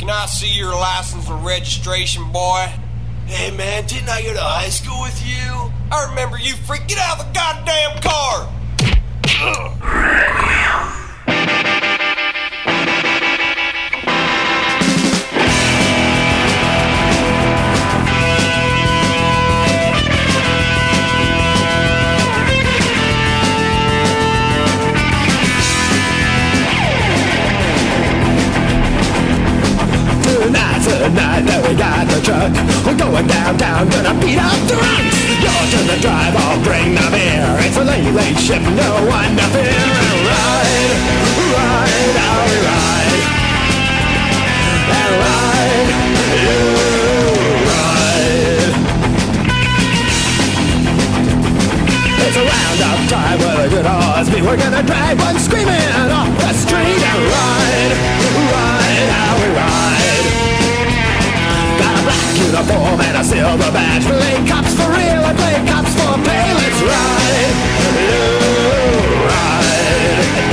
Can I see your license and registration, boy? Hey man, didn't I go to high school with you? I remember you, freak. Get out of the goddamn car! Tonight that we got the truck, we're going downtown, gonna beat up drunks. You're to the drive, I'll bring the beer. It's a late shift, no one to fear. And ride, ride, I'll ride. And ride, you ride. It's a roundup time with a good horse. We're gonna drag one screaming off the street. And ride, ride, I'll ride. Uniform and a silver badge. Play cops for real and play cops for pay. Let's ride, ride.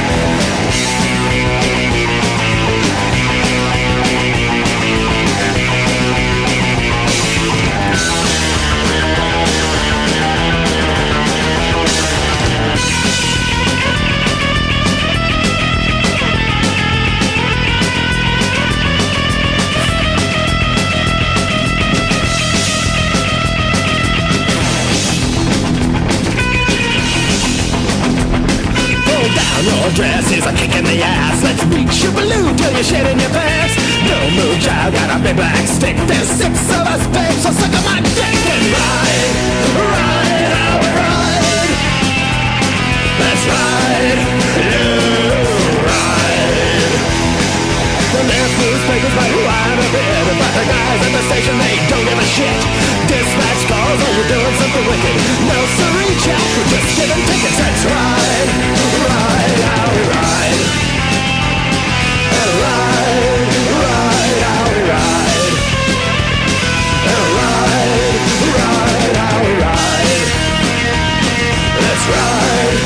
Your dress is a kick in the ass. Let's reach your balloon till you shit in your pants. No move, child, got a big black stick. There's 6 of us, babe, so suck on my dick and ride, ride, how we ride. Let's ride, you ride. The left newspapers write quite a bit about the guys at the station, they don't give a shit. Dispatch calls, oh, you're doing something wicked. No, sorry, Jack, we're just giving tickets. Let's ride, ride, how we ride. And ride, ride, how we ride. And ride, ride, how we ride. Let's ride,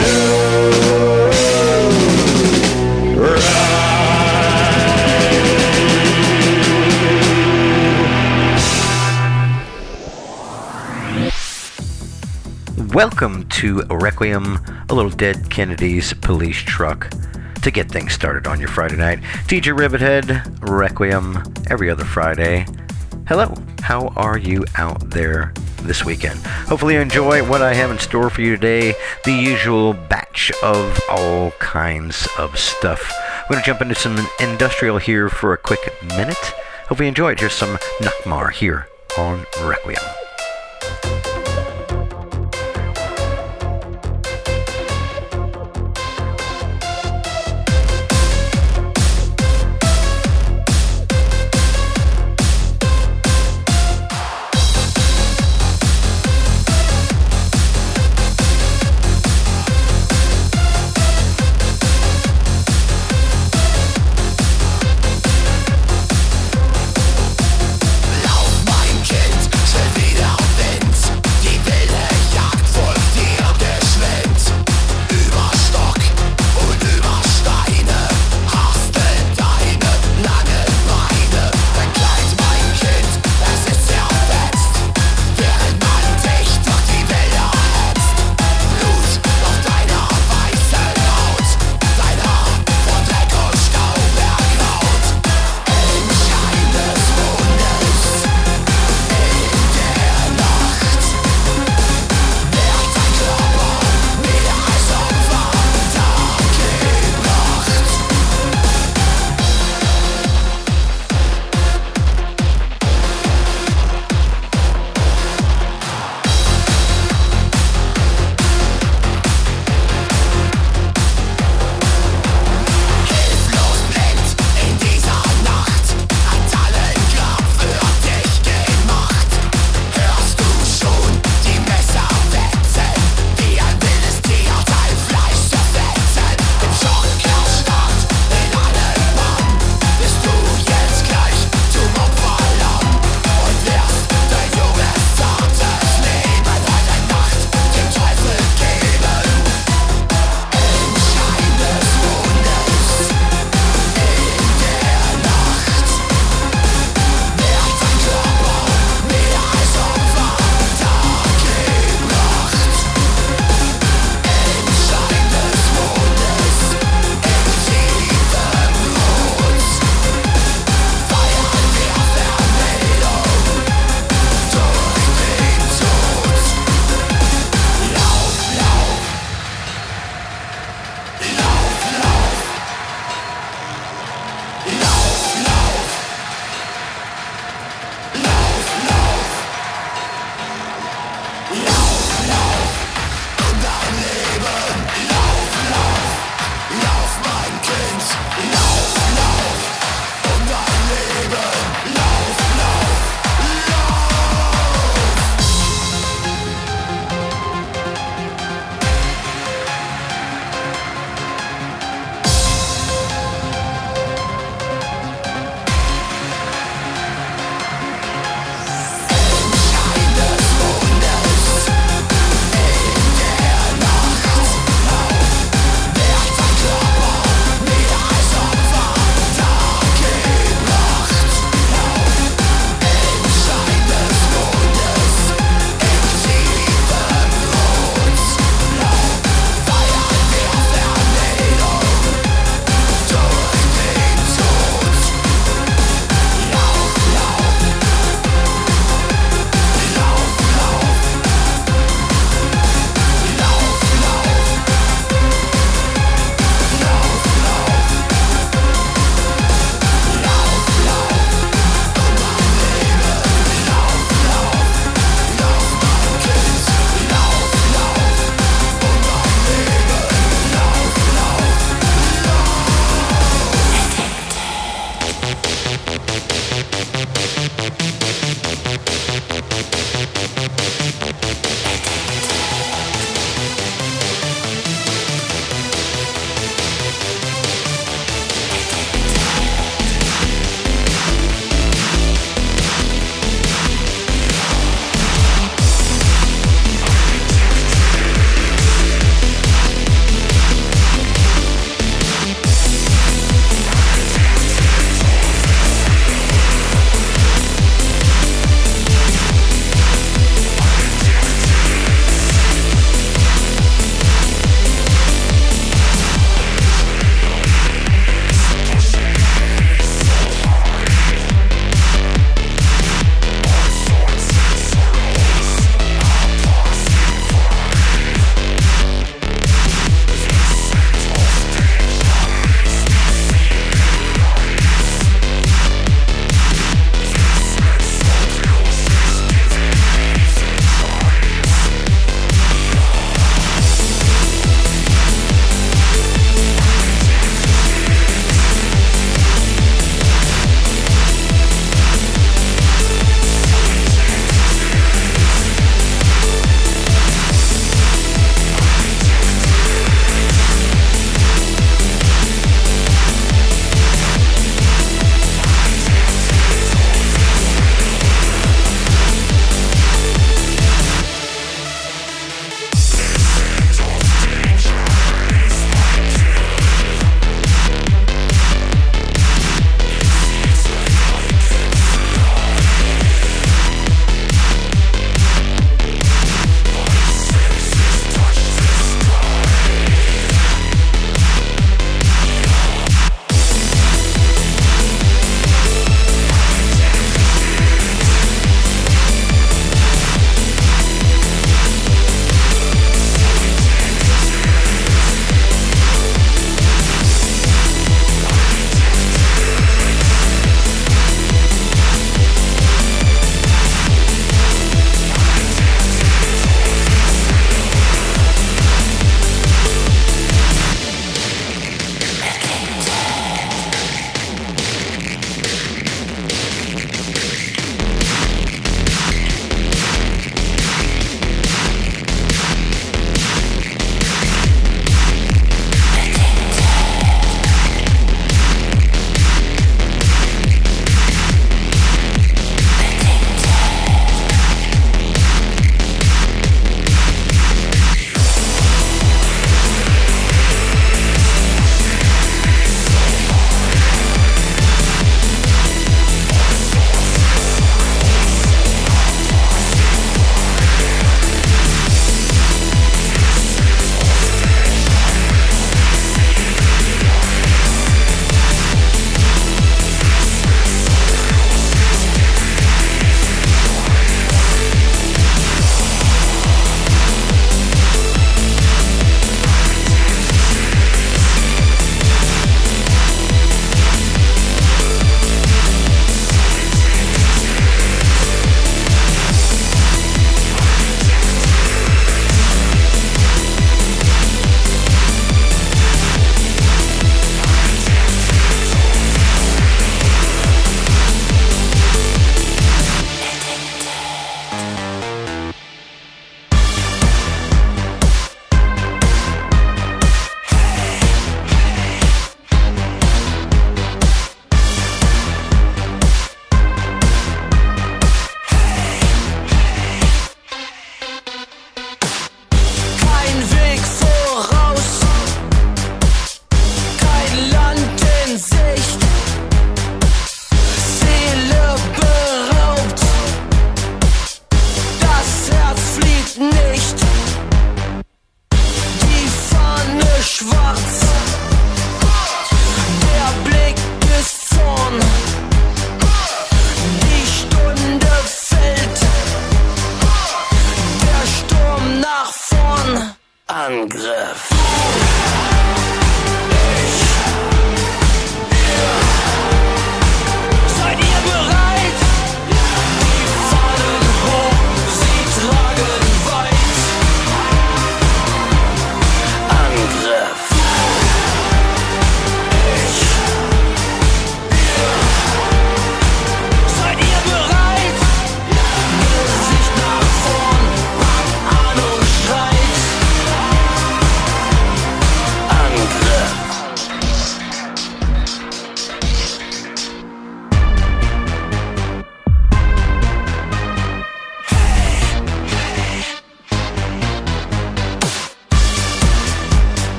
you ride. Welcome to Requiem, a little Dead Kennedy's police truck to get things started on your Friday night. DJ Rivethead, Requiem, every other Friday. Hello, how are you out there this weekend? Hopefully you enjoy what I have in store for you today, the usual batch of all kinds of stuff. We're going to jump into some industrial here for a quick minute. Hope you enjoyed. Here's some Nakmar here on Requiem. Lauf, mein Kind, schnell wieder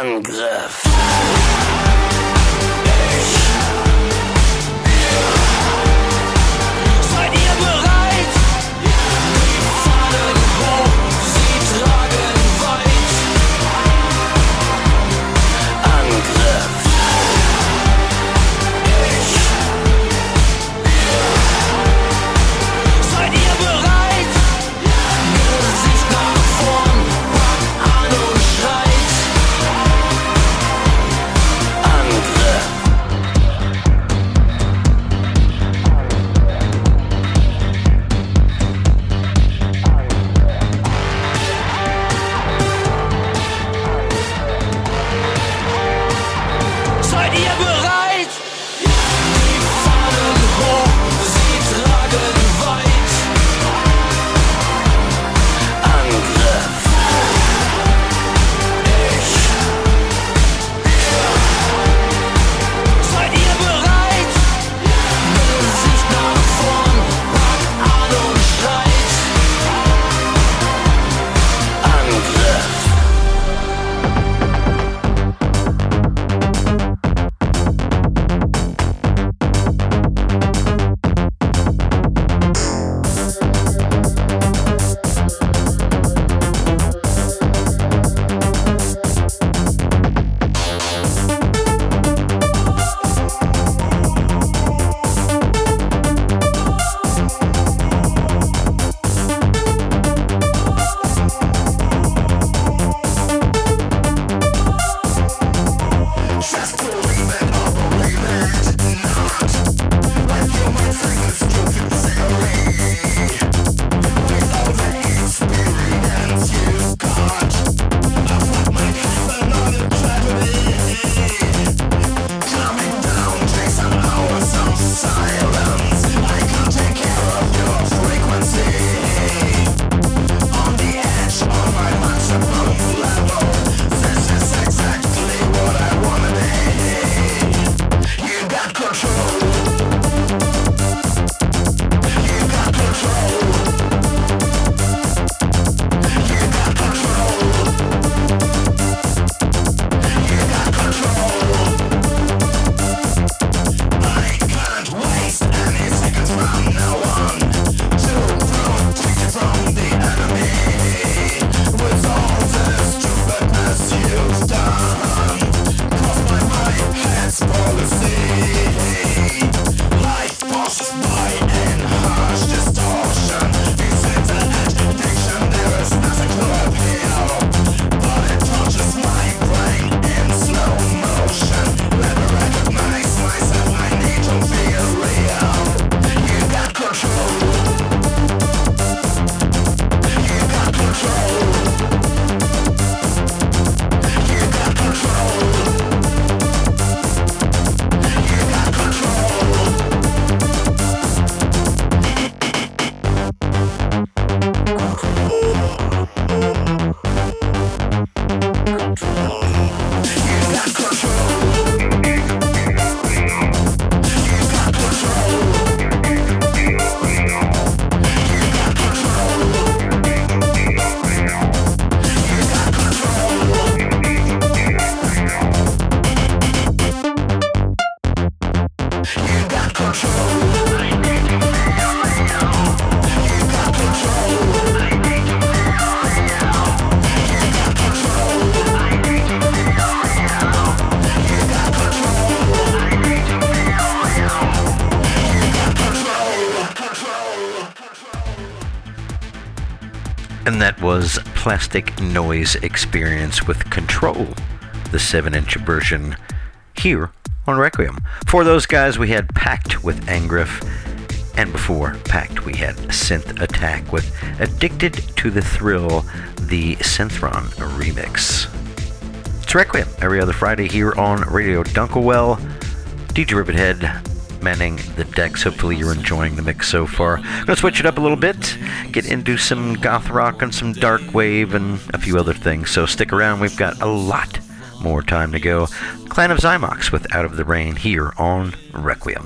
Angriff. Seid ihr bereit? Die Fahnen hoch, sie tragen weit. Angriff. Seid ihr bereit? Gesicht nach vorn, pack an und schreit. Angriff. Seid ihr bereit? Die Fahnen hoch, sie tragen weit. Angriff. Seid ihr bereit? Gesicht nach vorn, pack an und schreit. Angriff. And that was Plastic Noise Experience with Control, the 7-inch version, here on Requiem. For those guys, we had Pact with Angriff, and before Pact, we had Synth Attack with Addicted to the Thrill, the Synthron remix. It's Requiem every other Friday here on Radio Dunkelwell. DJ Rivethead manning the decks. Hopefully you're enjoying the mix so far. I'm going to switch it up a little bit, get into some goth rock and some dark wave and a few other things. So stick around, we've got a lot more time to go. Clan of Zymox with Out of the Rain here on Requiem.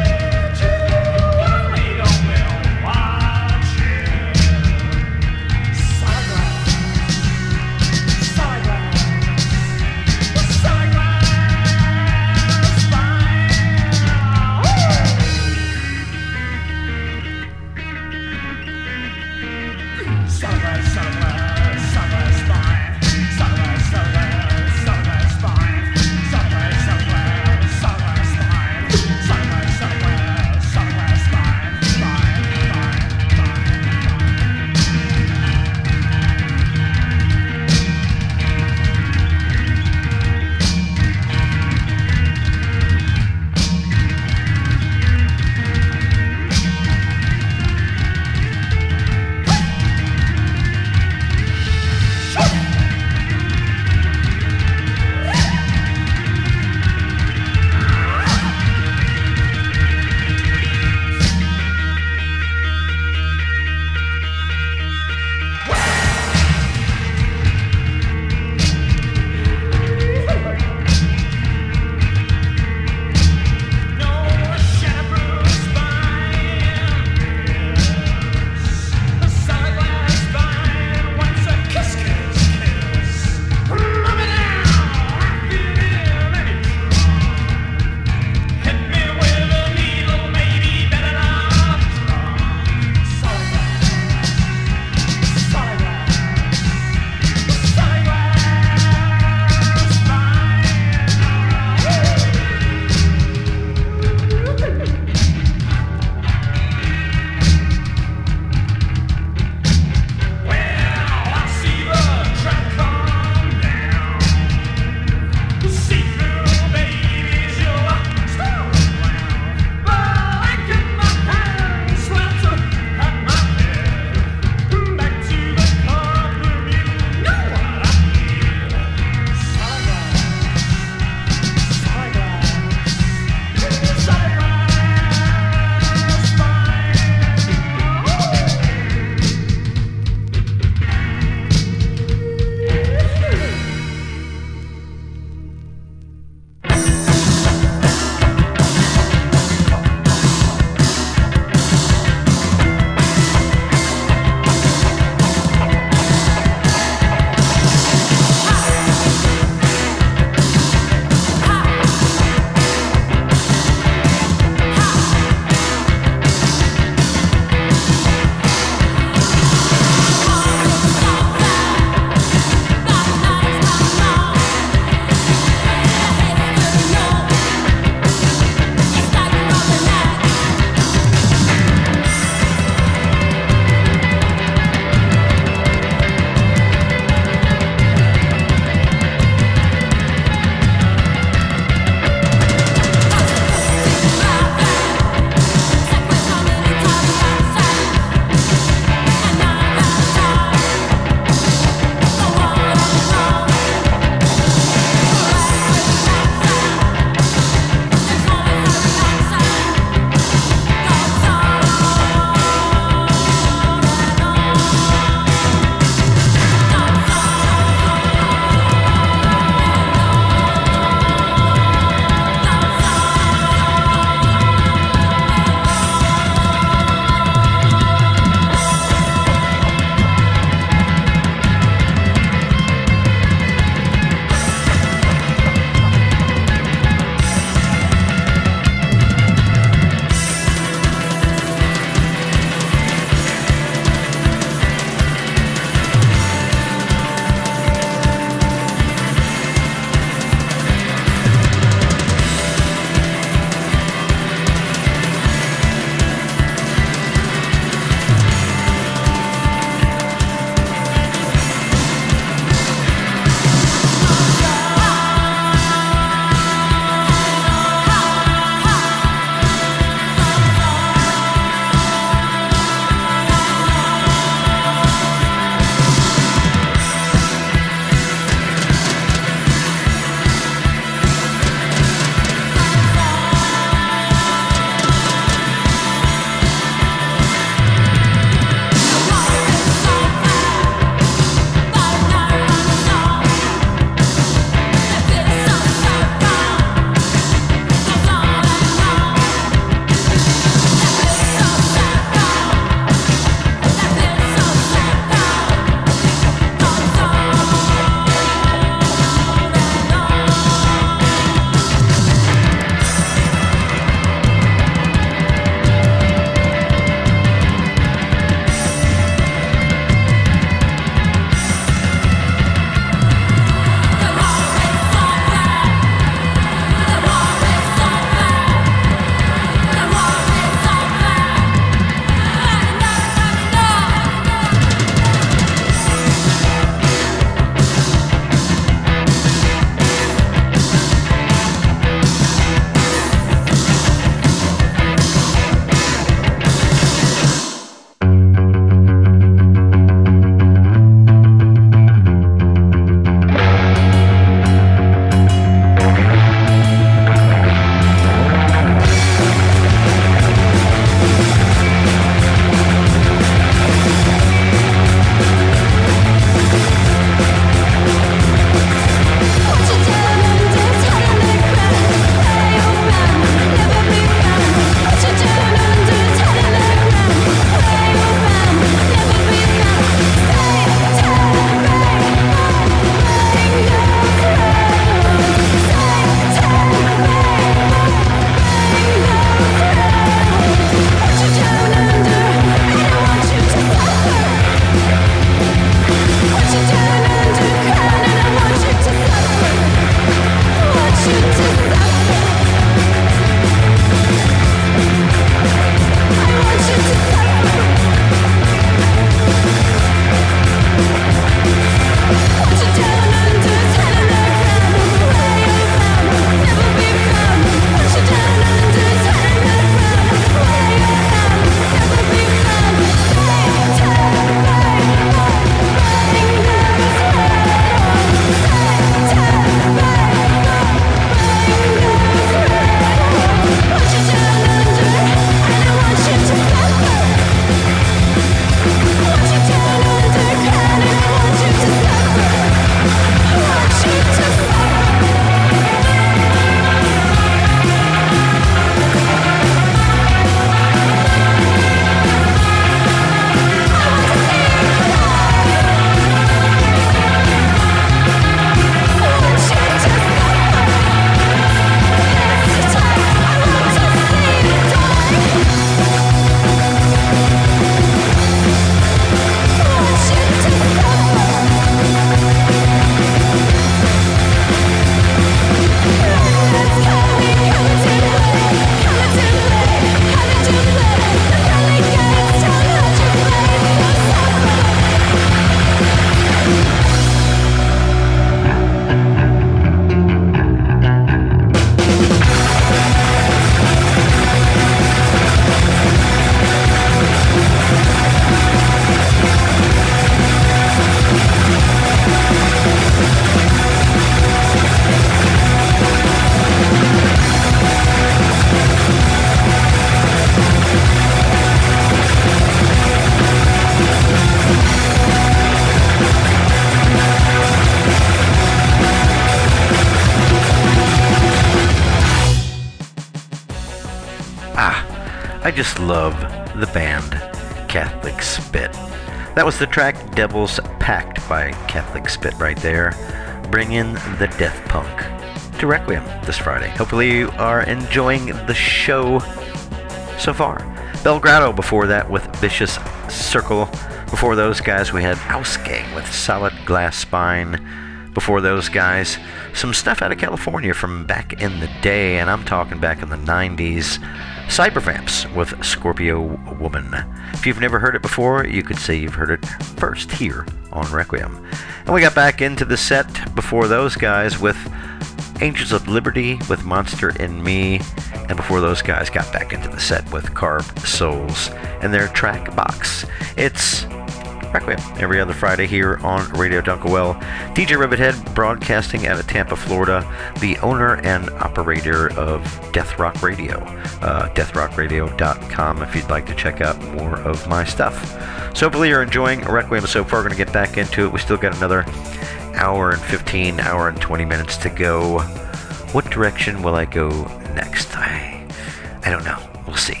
I just love the band Catholic Spit. That was the track Devil's Pact by Catholic Spit right there. Bring in the death punk to Requiem this Friday. Hopefully you are enjoying the show so far. Belgrado before that with Vicious Circle. Before those guys we had Ausgang with Solid Glass Spine. Before those guys, some stuff out of California from back in the day, and I'm talking back in the 90s. Cybervamps with Scorpio Woman. If you've never heard it before, you could say you've heard it first here on Requiem. And we got back into the set before those guys with Angels of Liberty with Monster in Me. And before those guys got back into the set with Carved Souls and their track Box. It's Requiem every other Friday here on Radio Dunkelwell. DJ Rivethead broadcasting out of Tampa, Florida, the owner and operator of Death Rock Radio. DeathRockRadio.com if you'd like to check out more of my stuff. So hopefully you're enjoying Requiem so far. We're going to get back into it. We still got another hour and 15, hour and 20 minutes to go. What direction will I go next? I don't know. We'll see.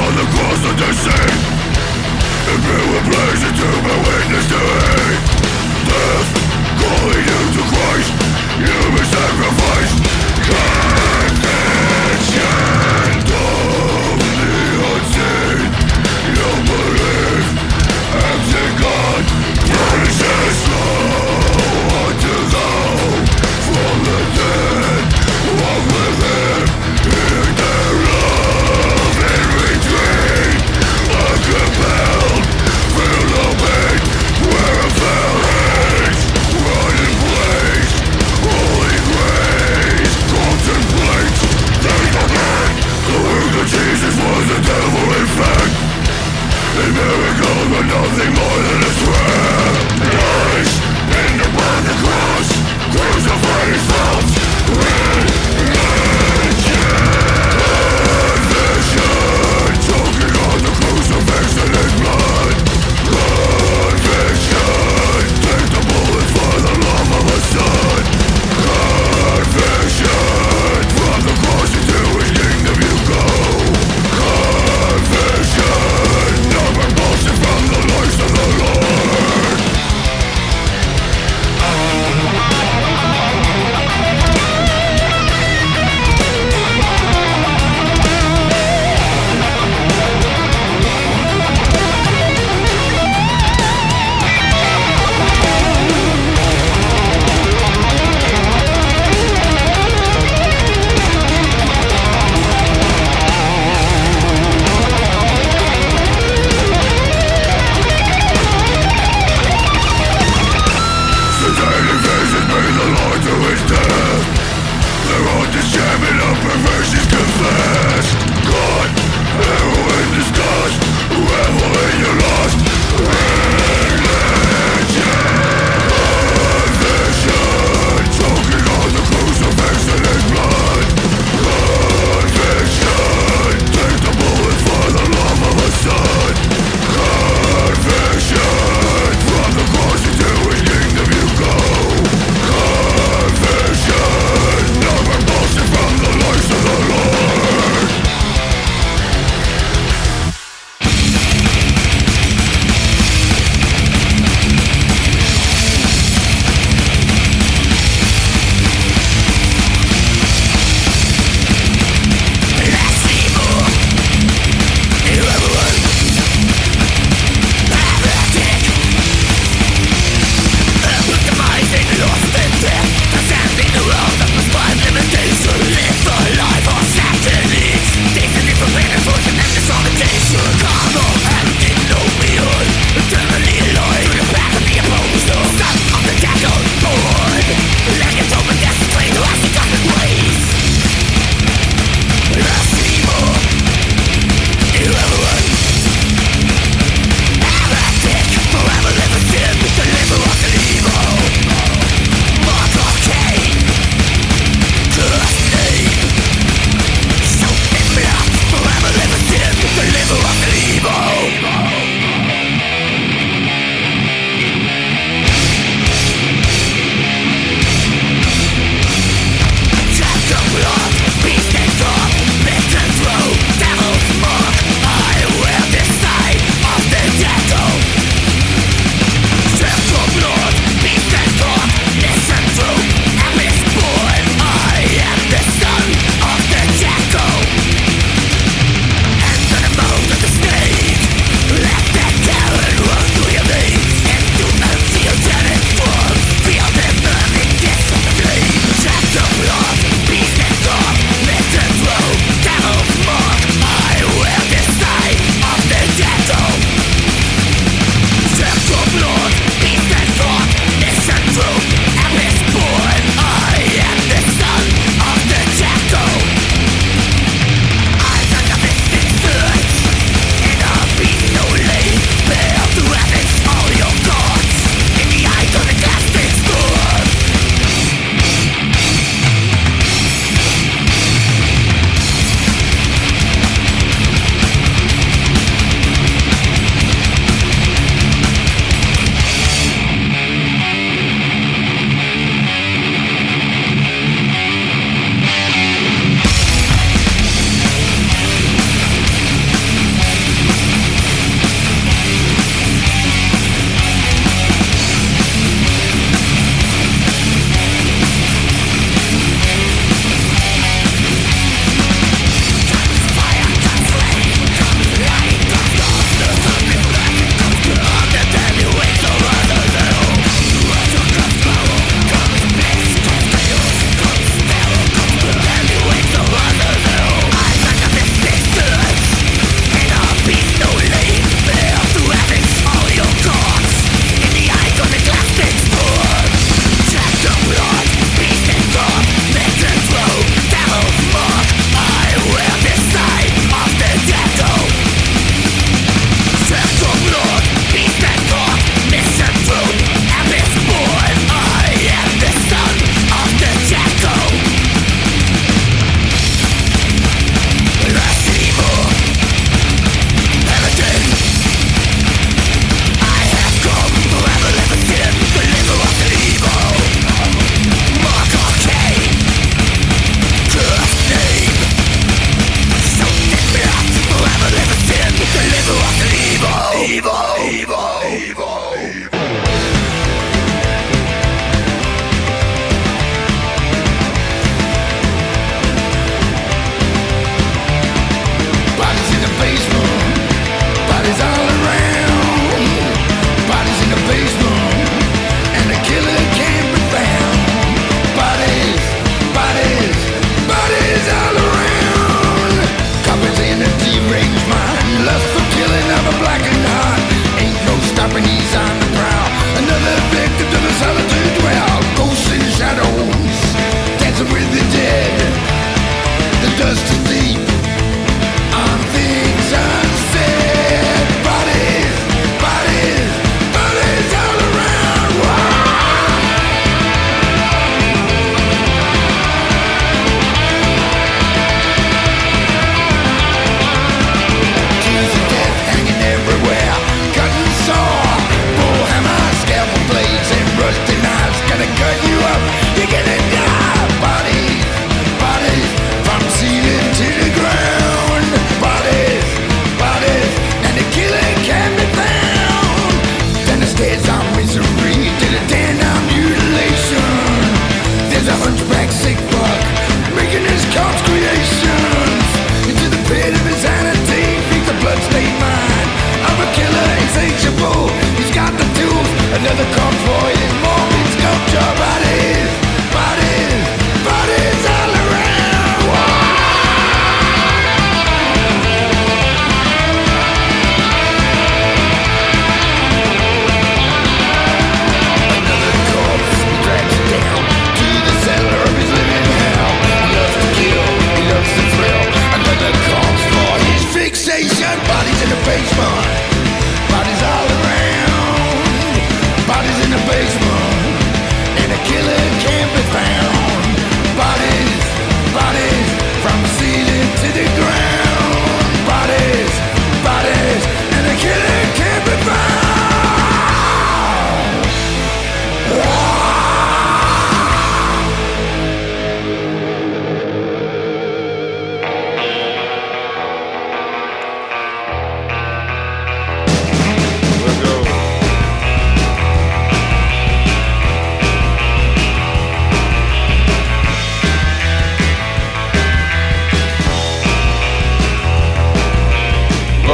on the cross of the sea. If you were blazing to be witness to hate, death calling you to Christ, you be sacrificed. Conviction of the unseen, you believe, empty God punishes slow unto thou from the dead. Walk with him in their love in retreat, uncompelled, feel no pain where I fell hate, run in place, holy grace,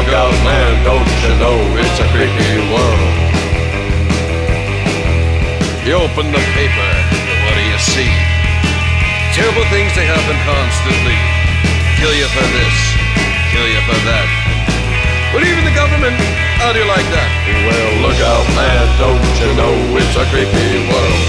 look out, man, don't you know it's a creepy world? You open the paper, what do you see? Terrible things they happen constantly. Kill you for this, kill you for that. But even the government, how do you like that? Well, look out, man, don't you know it's a creepy world?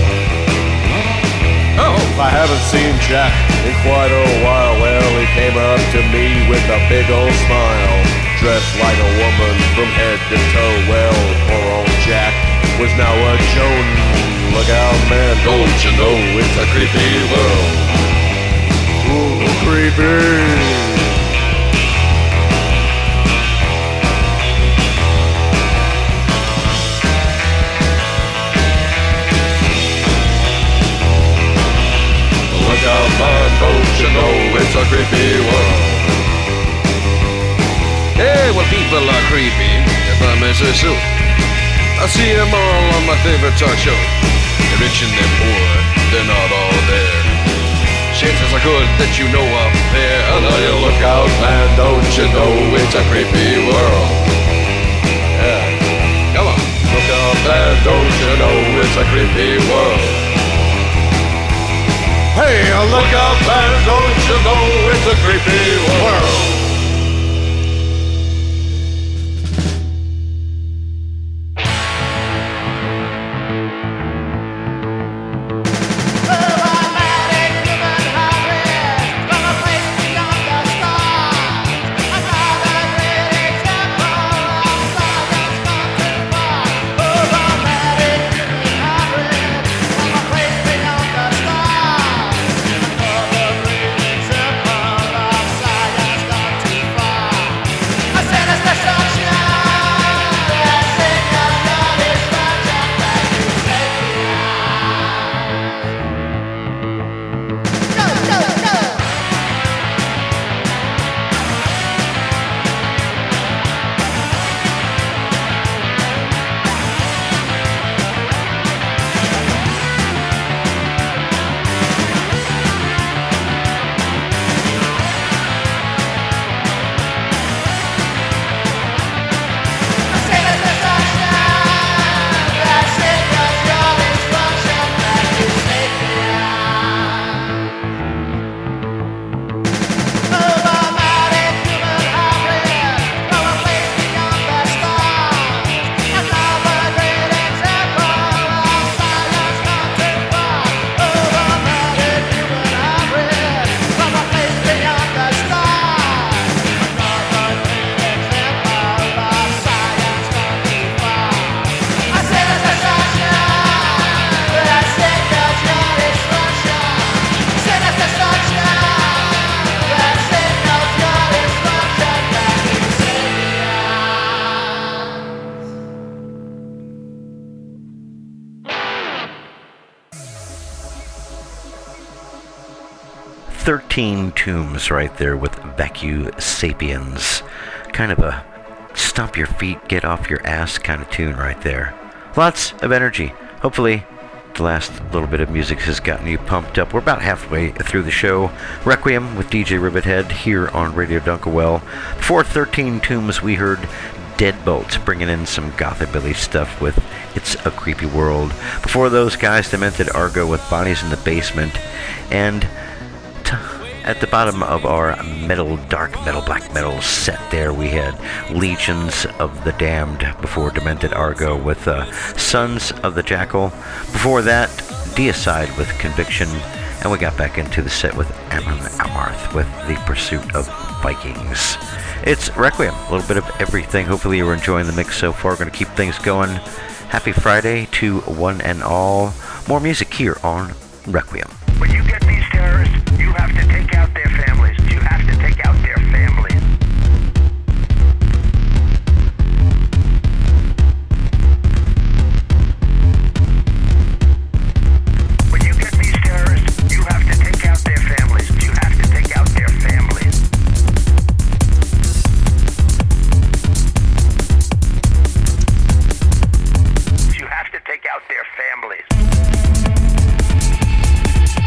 Oh, I haven't seen Jack in quite a while. Well, he came up to me with a big old smile, dressed like a woman from head to toe. Well, poor old Jack was now a Joan. Look out, man, don't you know it's a creepy world? Ooh, creepy. Look out, man, don't you know it's a creepy world? Hey, well, people are creepy, if I may say so. I see them all on my favorite talk show. They're rich and they're poor, they're not all there. Chances are good that you know up there. And now you look out, man, don't you know it's a creepy world? Yeah, come on. Look out, man, don't you know it's a creepy world? Hey, look out, man, don't you know it's a creepy world? Tombs right there with Vacu Sapiens. Kind of a stomp your feet, get off your ass kind of tune right there. Lots of energy. Hopefully the last little bit of music has gotten you pumped up. We're about halfway through the show. Requiem with DJ Rivethead here on Radio Dunkerwell. Before 13 Tombs, we heard Deadbolts bringing in some gothabilly stuff with It's a Creepy World. Before those guys, Demented Argo with Bodies in the Basement. And at the bottom of our dark metal, black metal set there, we had Legions of the Damned before Demented Argo with Sons of the Jackal. Before that, Deicide with Conviction. And we got back into the set with Amon Amarth with The Pursuit of Vikings. It's Requiem, a little bit of everything. Hopefully you're enjoying the mix so far. We're going to keep things going. Happy Friday to one and all. More music here on Requiem. When you get these terrorists, you have to take out their families. You have to take out their families. When you get these terrorists, you have to take out their families. You have to take out their families. You have to take out their families.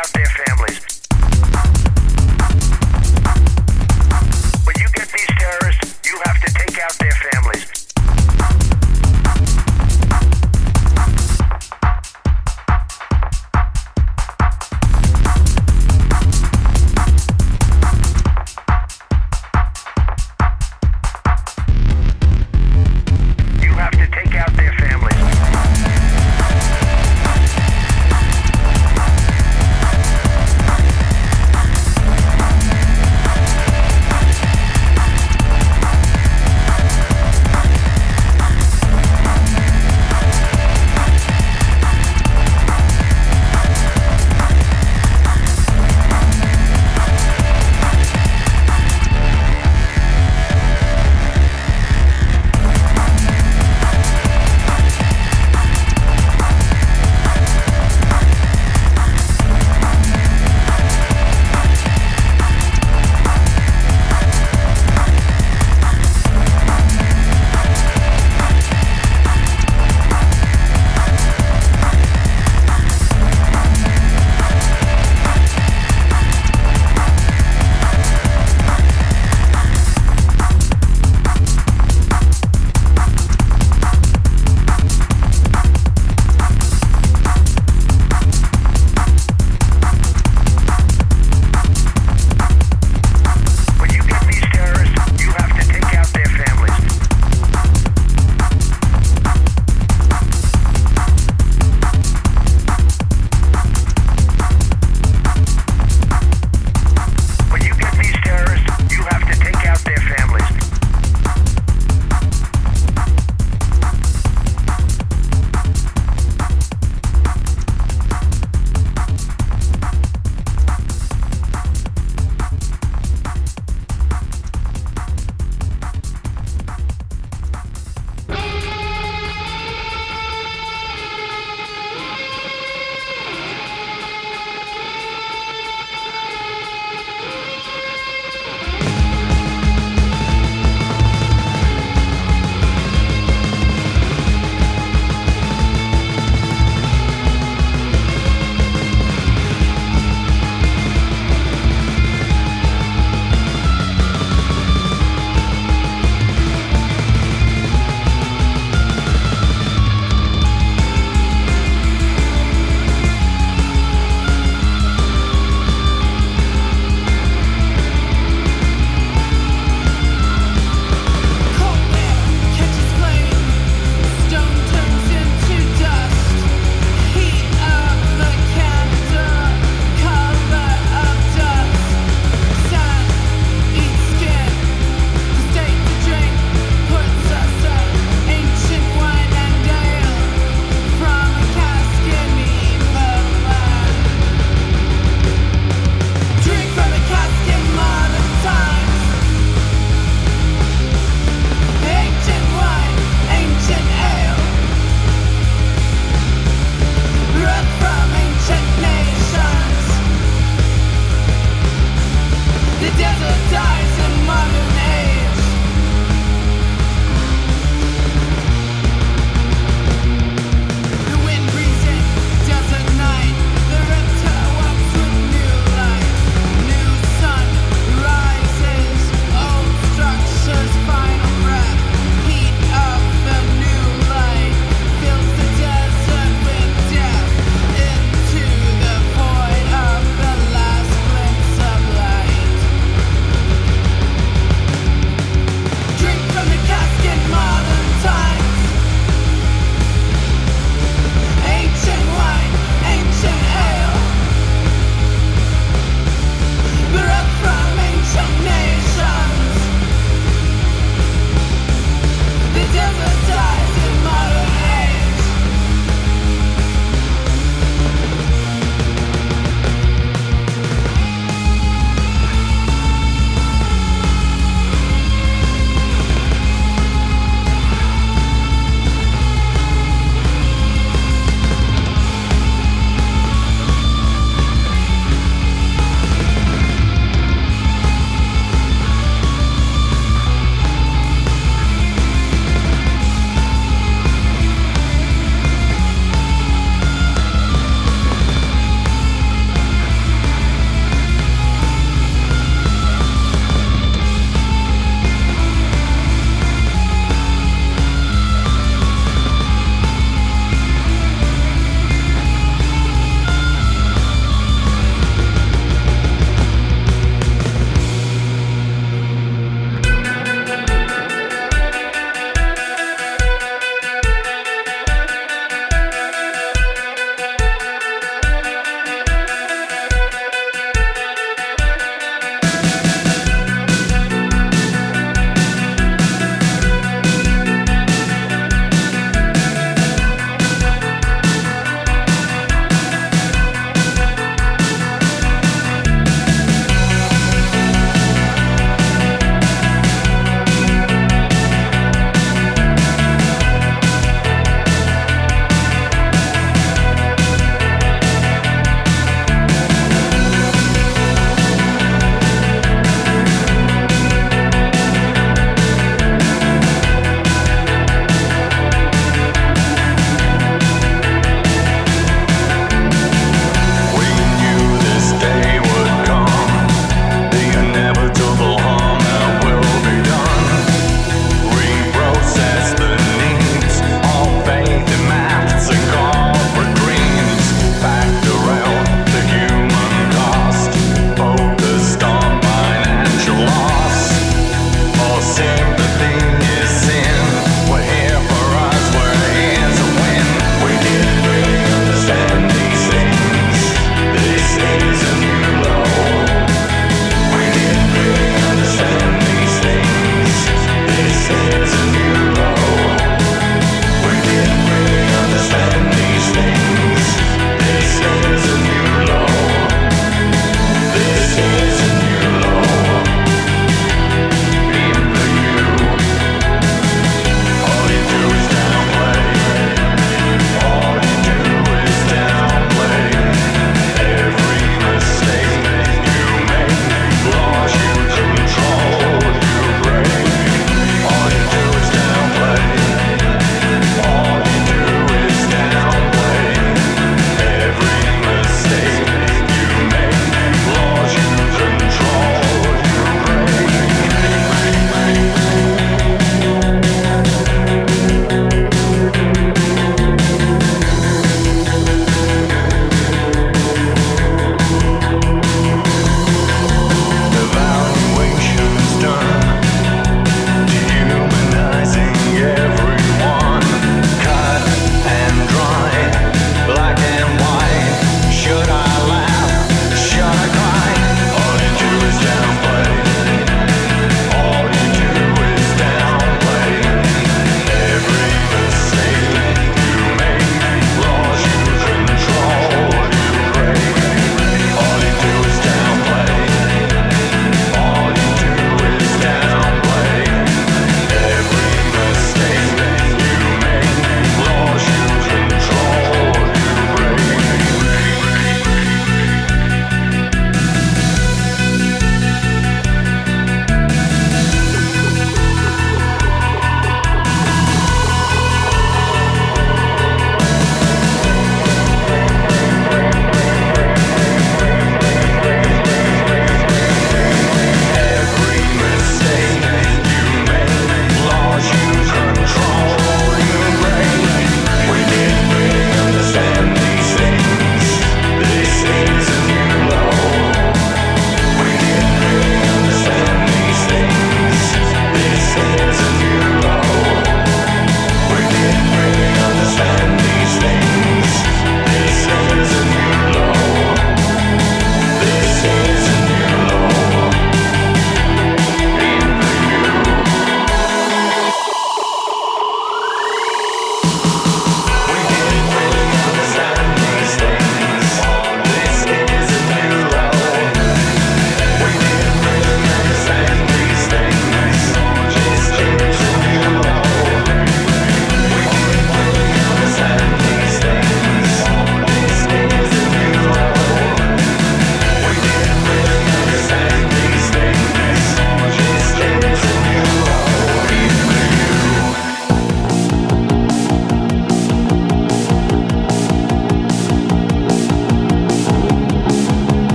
out their families. When you get these terrorists, you have to take out their families. You have to take out their families.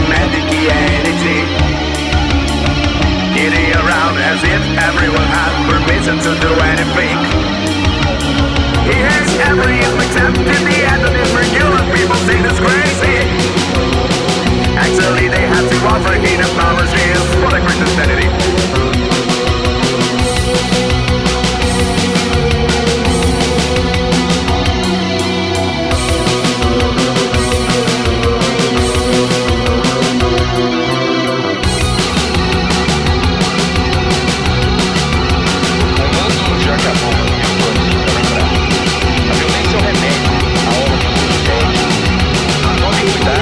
Christianity. Giddy around as if everyone had permission to do anything. He has every except in the end of his regular people say this crazy. Actually, they have to offer him apologies for the Christianity. A violência é o remédio, a hora de um suicídio. Tome cuidado.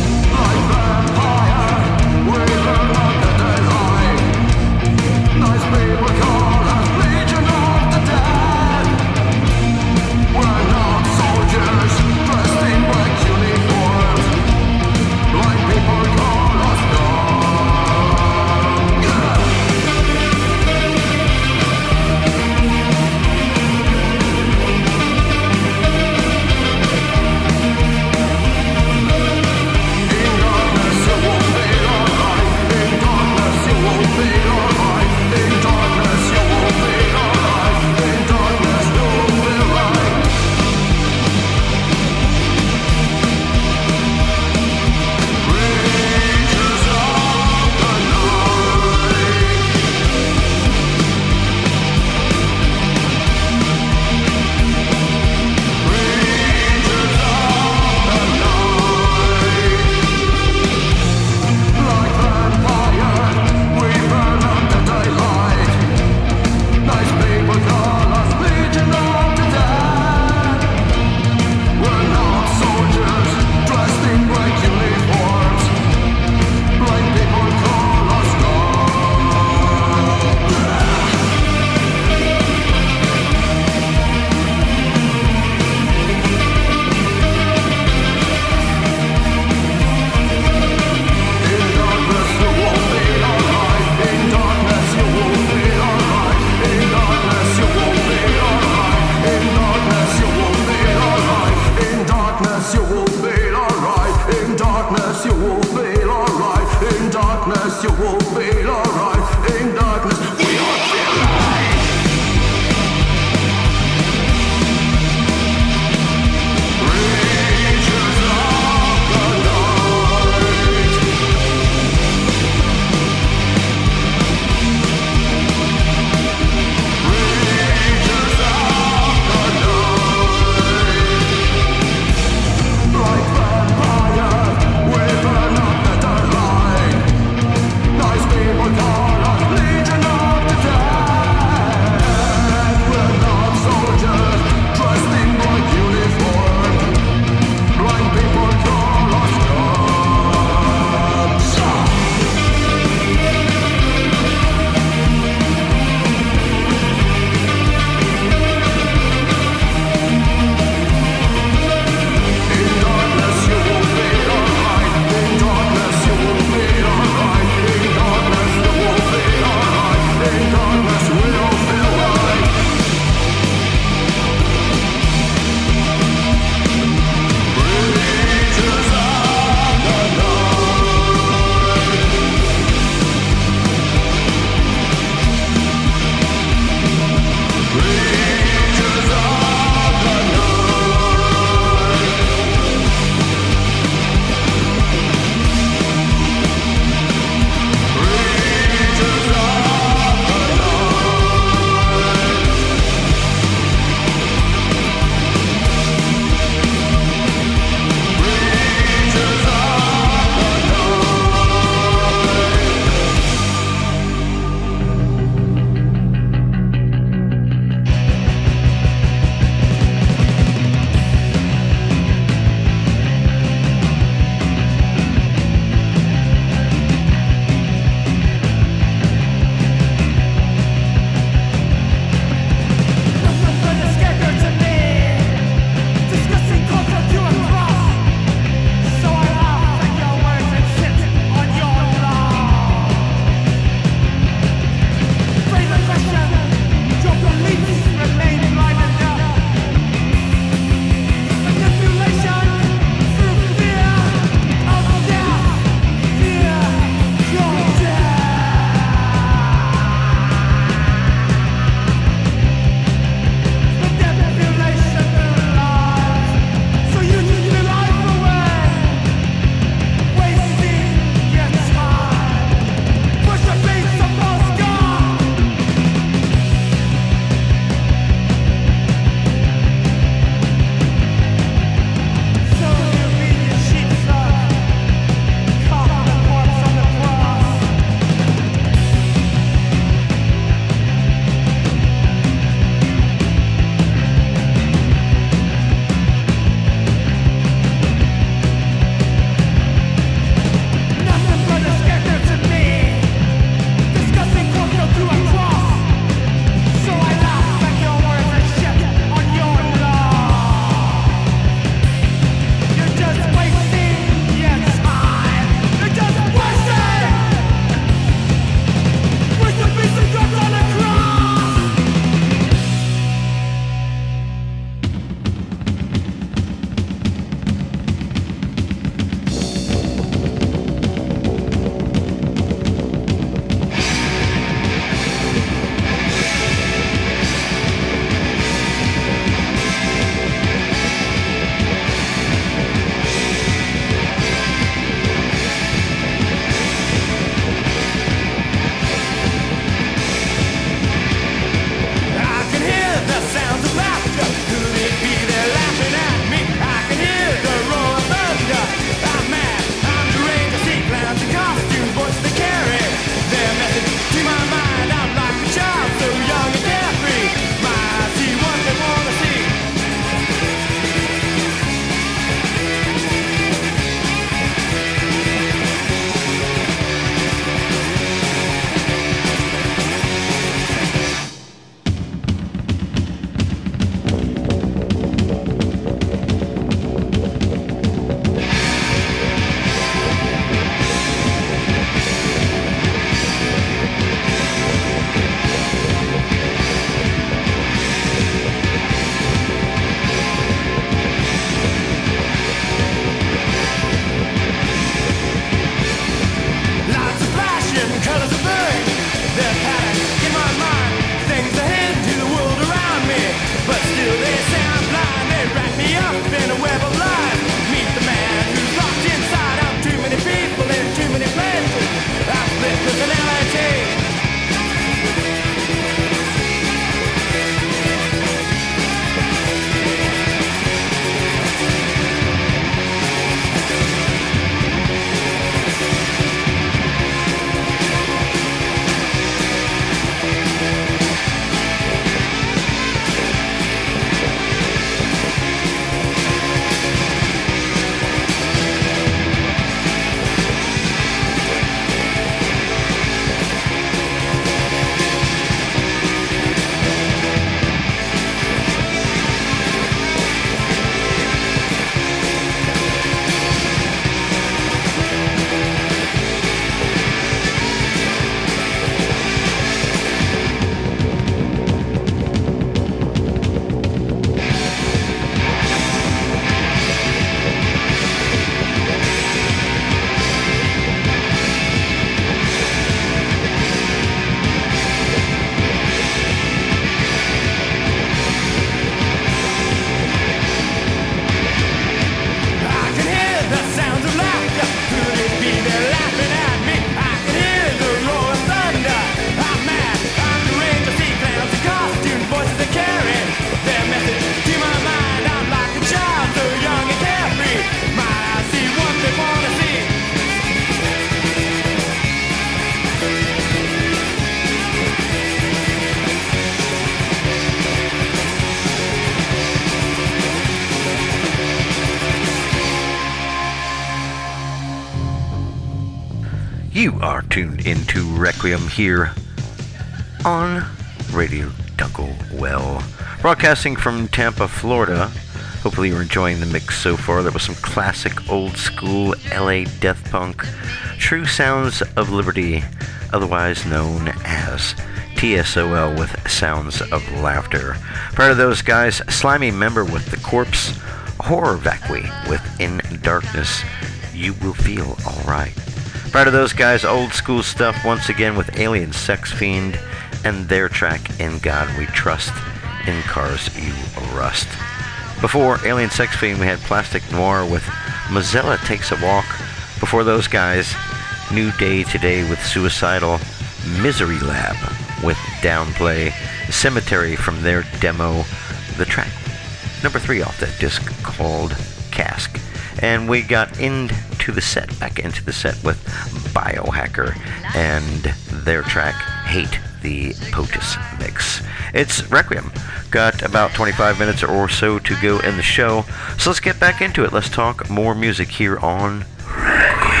You are tuned into Requiem here on Radio Dunklewell, broadcasting from Tampa, Florida. Hopefully you're enjoying the mix so far. There was some classic old school LA death punk, True Sounds of Liberty, otherwise known as TSOL with Sounds of Laughter. Prior to those guys, Slimy Member with The Corpse, Horror Vacui with In Darkness, You Will Feel Alright. Prior to those guys, old school stuff once again with Alien Sex Fiend and their track In God We Trust, In Cars You Rust. Before Alien Sex Fiend, we had Plastic Noir with Mozilla Takes a Walk. Before those guys, New Day Today with Suicidal, Misery Lab with Downplay, Cemetery from their demo, the track number 3 off that disc called Cask. And we got back into the set with Biohacker and their track Hate the POTUS Mix. It's Requiem. Got about 25 minutes or so to go in the show, so let's get back into it. Let's talk more music here on Requiem.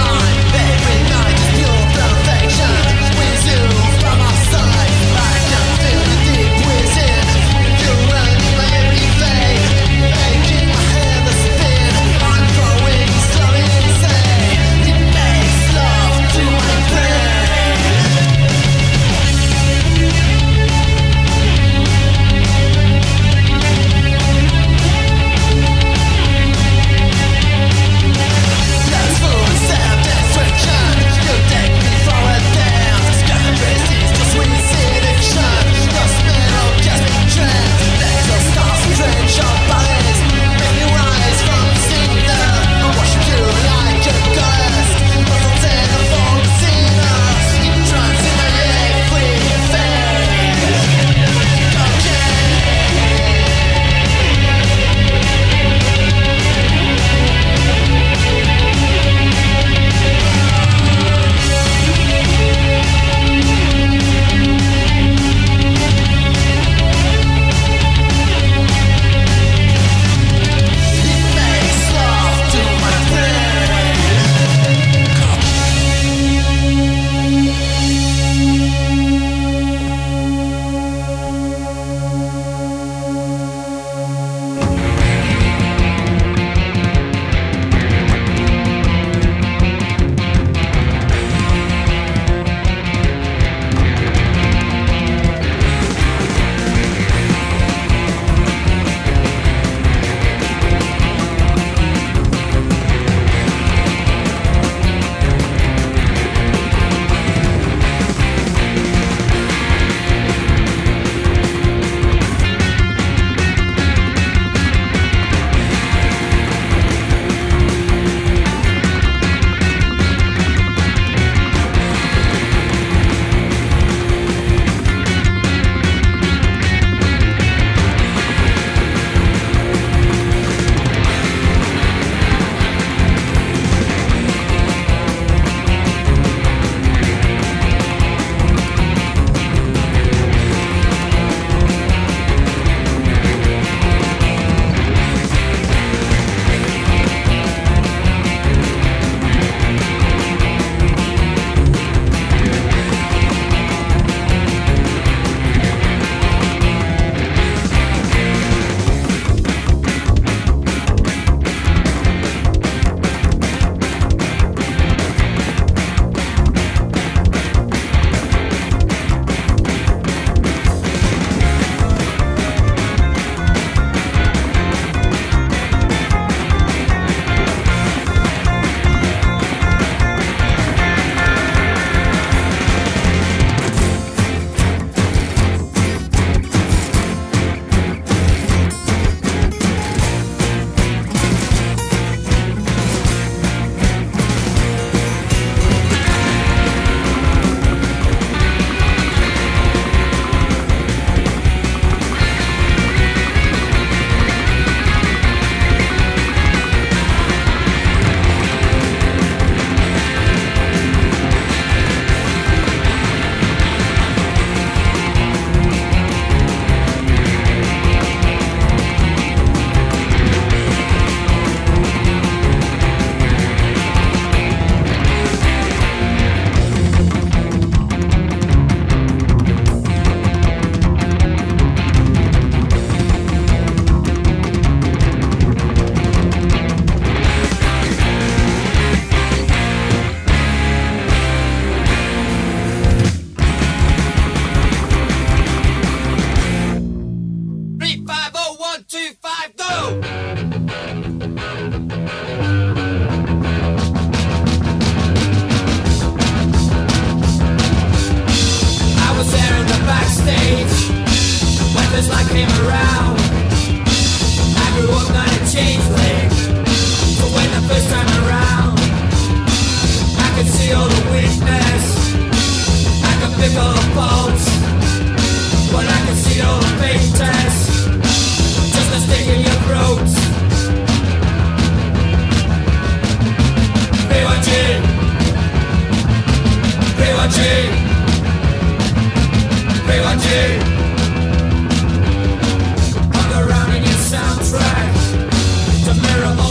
Every night is pure perfection. We zoom from our side, like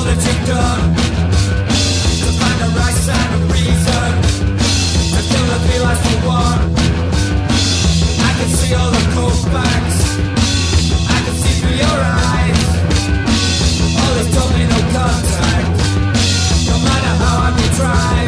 that you've done to find the right side of reason to kill the three lives for one. I can see all the cold facts, I can see through your eyes. All this told me no contact, no matter how hard we tried.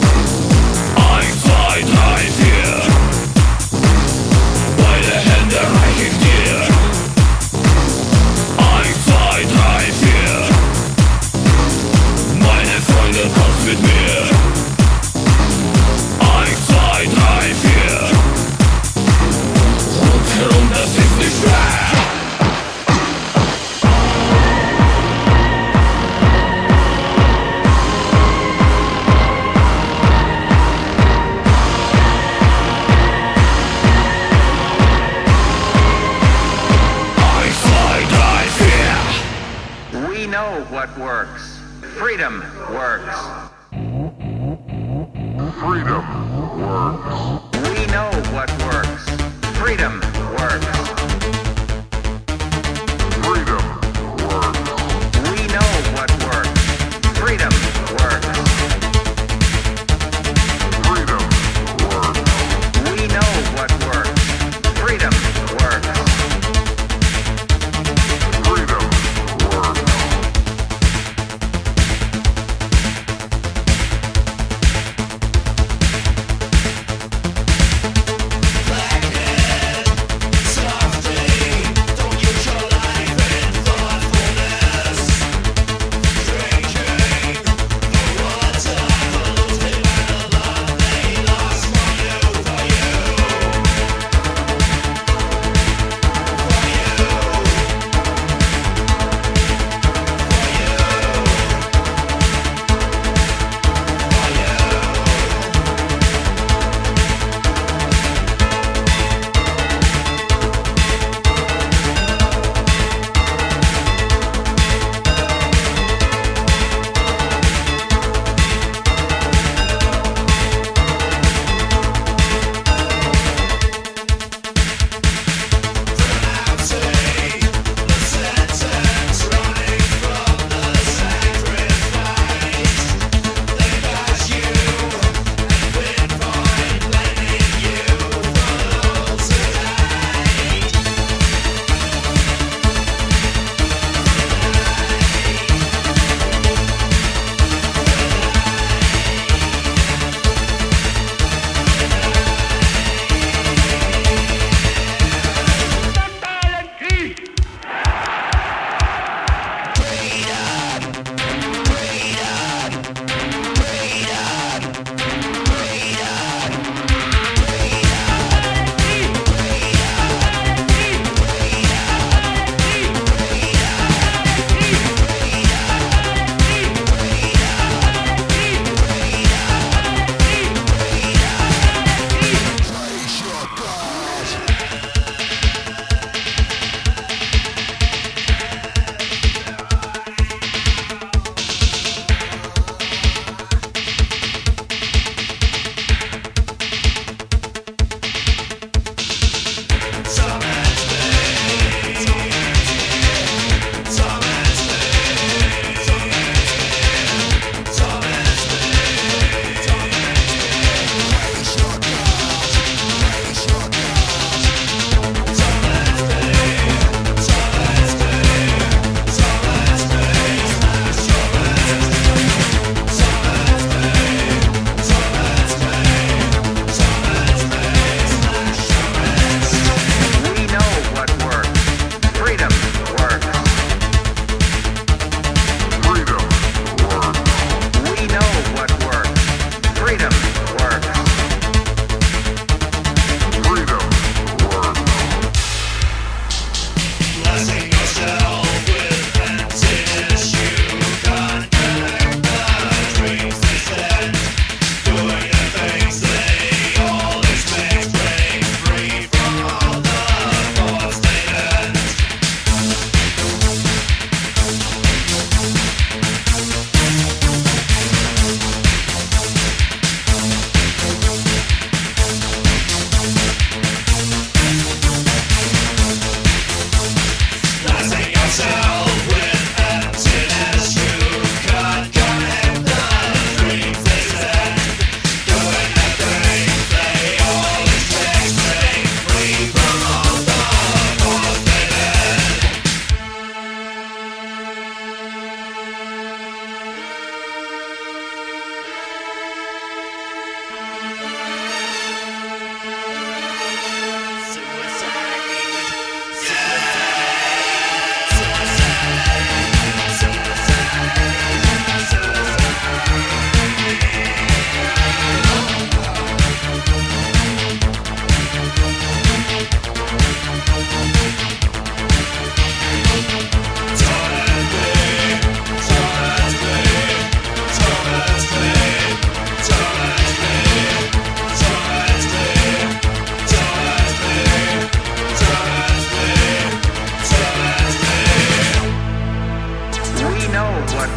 Beide Hände know what works. Freedom works. Freedom works. We know what works. Freedom works. Freedom works. We know what works. Freedom works. Freedom works. We know what works. Freedom works. Freedom works.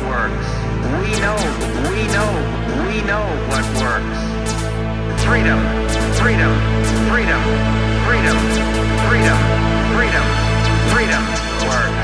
works. We know what works. Freedom, freedom, freedom, freedom, freedom, freedom, freedom works.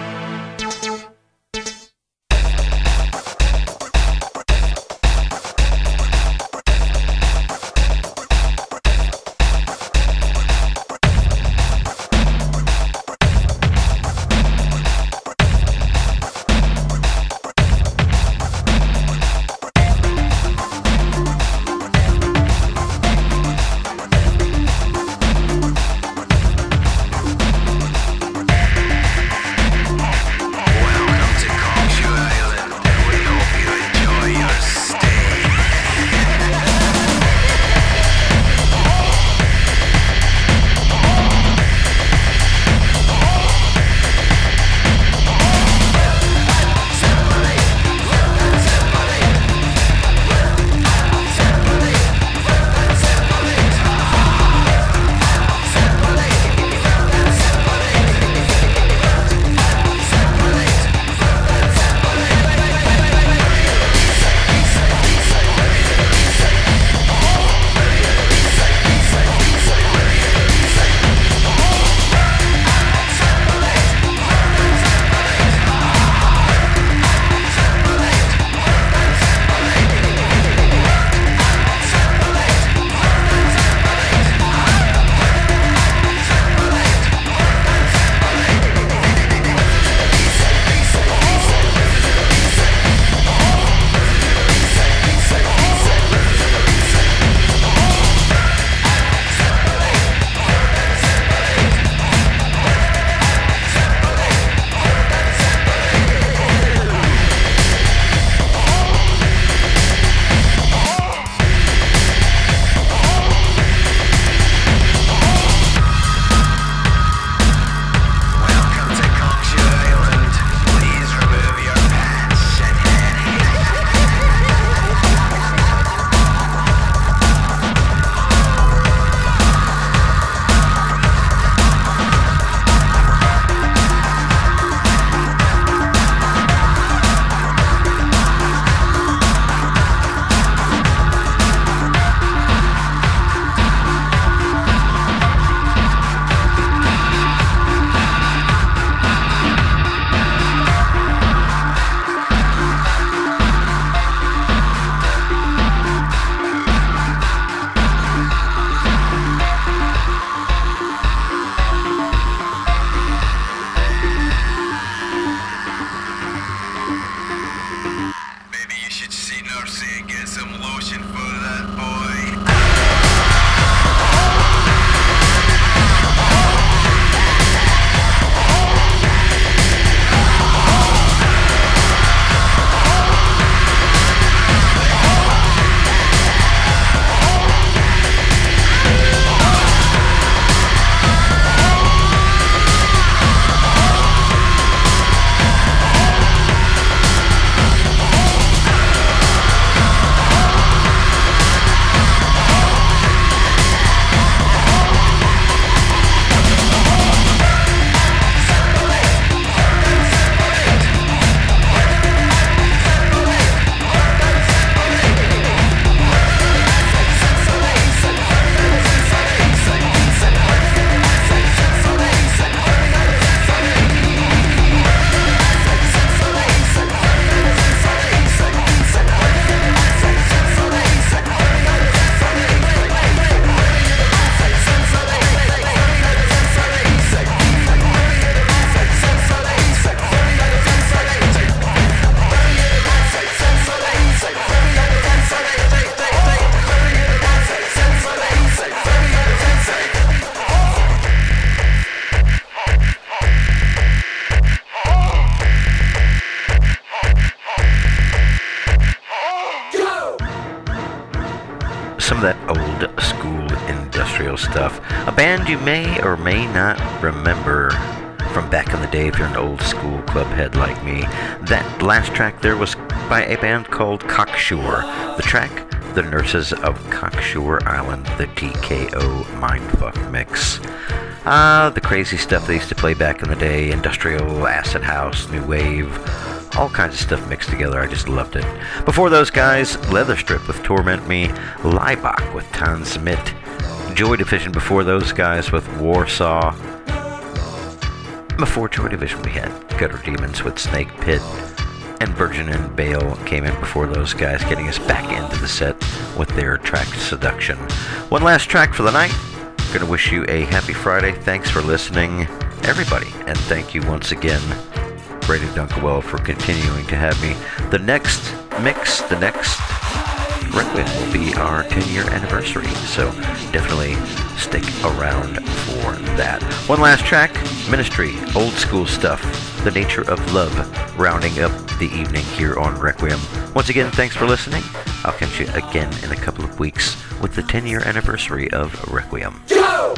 some of that old school industrial stuff. A band you may or may not remember from back in the day if you're an old school club head like me. That last track there was by a band called Cocksure. The track, The Nurses of Cocksure Island, the TKO Mindfuck mix. The crazy stuff they used to play back in the day, industrial, acid house, new wave, All kinds of stuff mixed together. I just loved it. Before those guys, Leather Strip with Torment Me, Laibach with Transmit, Joy Division before those guys with Warsaw. Before Joy Division, we had Gutter Demons with Snake Pit, and Virgin and Bale came in before those guys, getting us back into the set with their track Seduction. One last track for the night. Gonna wish you a happy Friday. Thanks for listening, everybody, and thank you once again, Brady Dunkerwell, for continuing to have me. The next mix, the next Requiem will be our 10-year anniversary, so definitely stick around for that. One last track, Ministry, old school stuff, The Nature of Love, rounding up the evening here on Requiem. Once again, thanks for listening. I'll catch you again in a couple of weeks with the 10-year anniversary of Requiem. Go!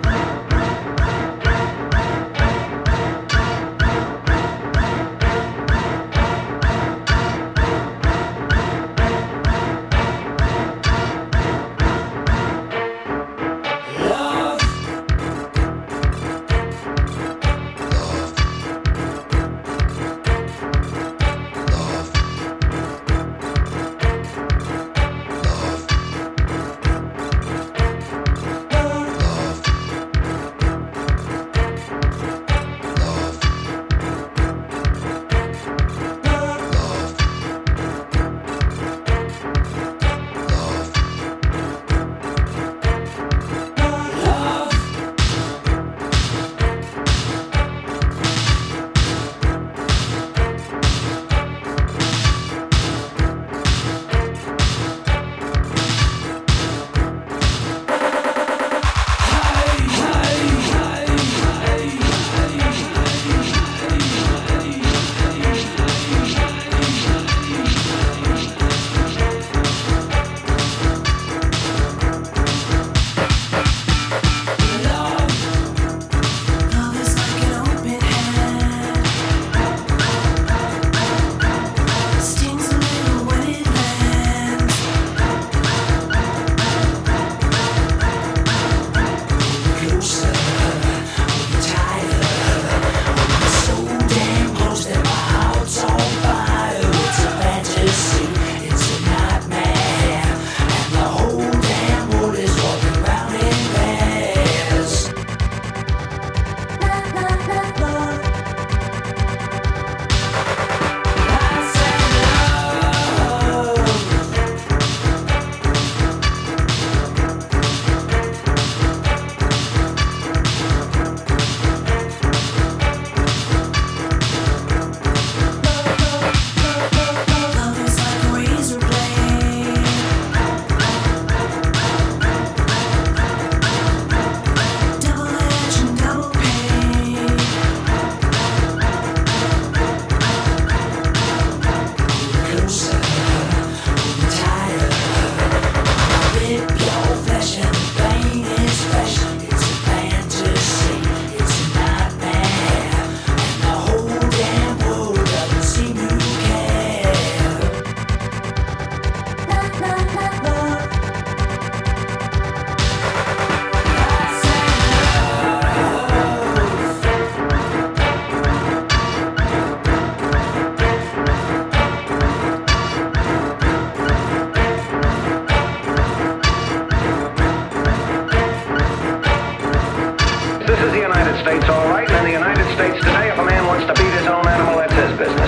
States all right, and in the United States today, if a man wants to beat his own animal, that's his business.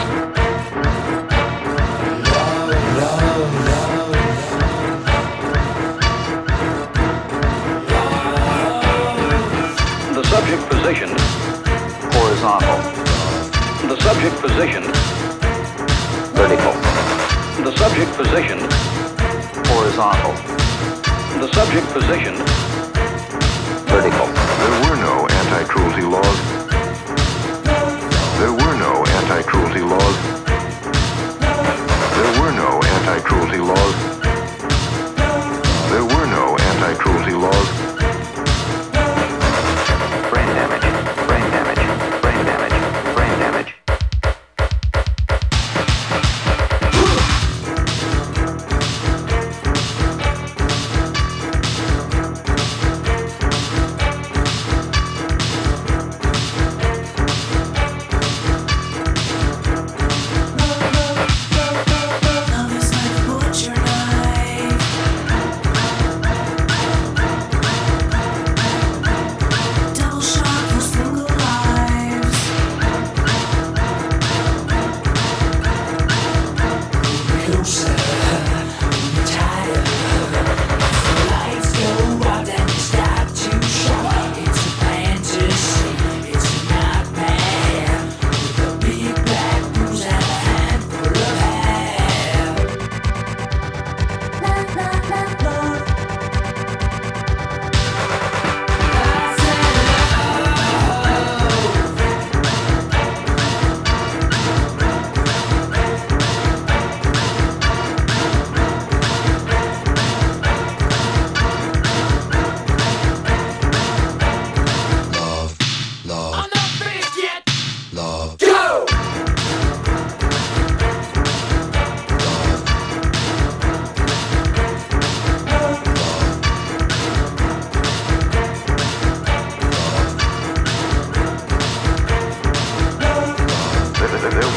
The subject positioned horizontal. The subject positioned vertical. The subject positioned horizontal. The subject positioned vertical. There were no anti-cruelty laws. There were no anti-cruelty laws. There were no anti-cruelty laws. There were no anti-cruelty laws. Brain damage. Brain damage. Brain damage. Brain damage.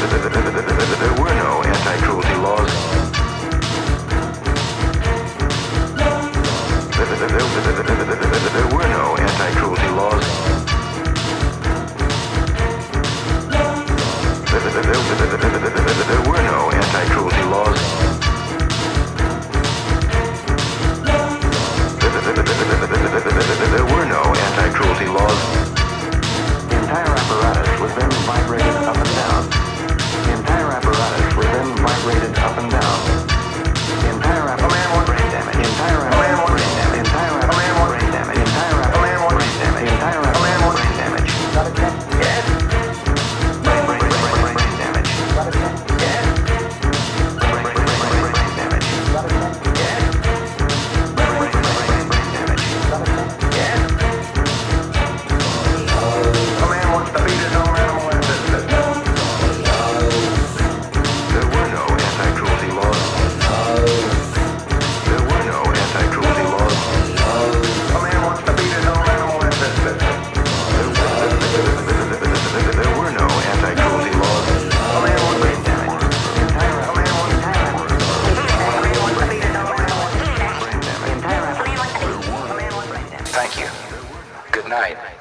There were no anti-cruelty laws. There were no anti-cruelty laws. There were no anti-cruelty laws. There were no anti-cruelty laws. The entire apparatus was then vibrated up and down. The entire apparatus was then vibrated up and down. The entire apparatus brain damage. The entire apparatus brain damage. The entire apparatus brain damage. The entire apparatus brain damage. The entire apparatus brain damage. Yes. Brain damage. Yes. Brain damage. Yes. Brain damage. Yes. A man wants to beat his own animal ancestors. There were no anti-cruelty laws. There were no anti-cruelty laws. A man wants to beat his own animal ancestors. There were no anti-cruelty laws. A man wants brain damage. A man wants to beat his own animal ancestors. The entire apparatus. Thank you. Good night.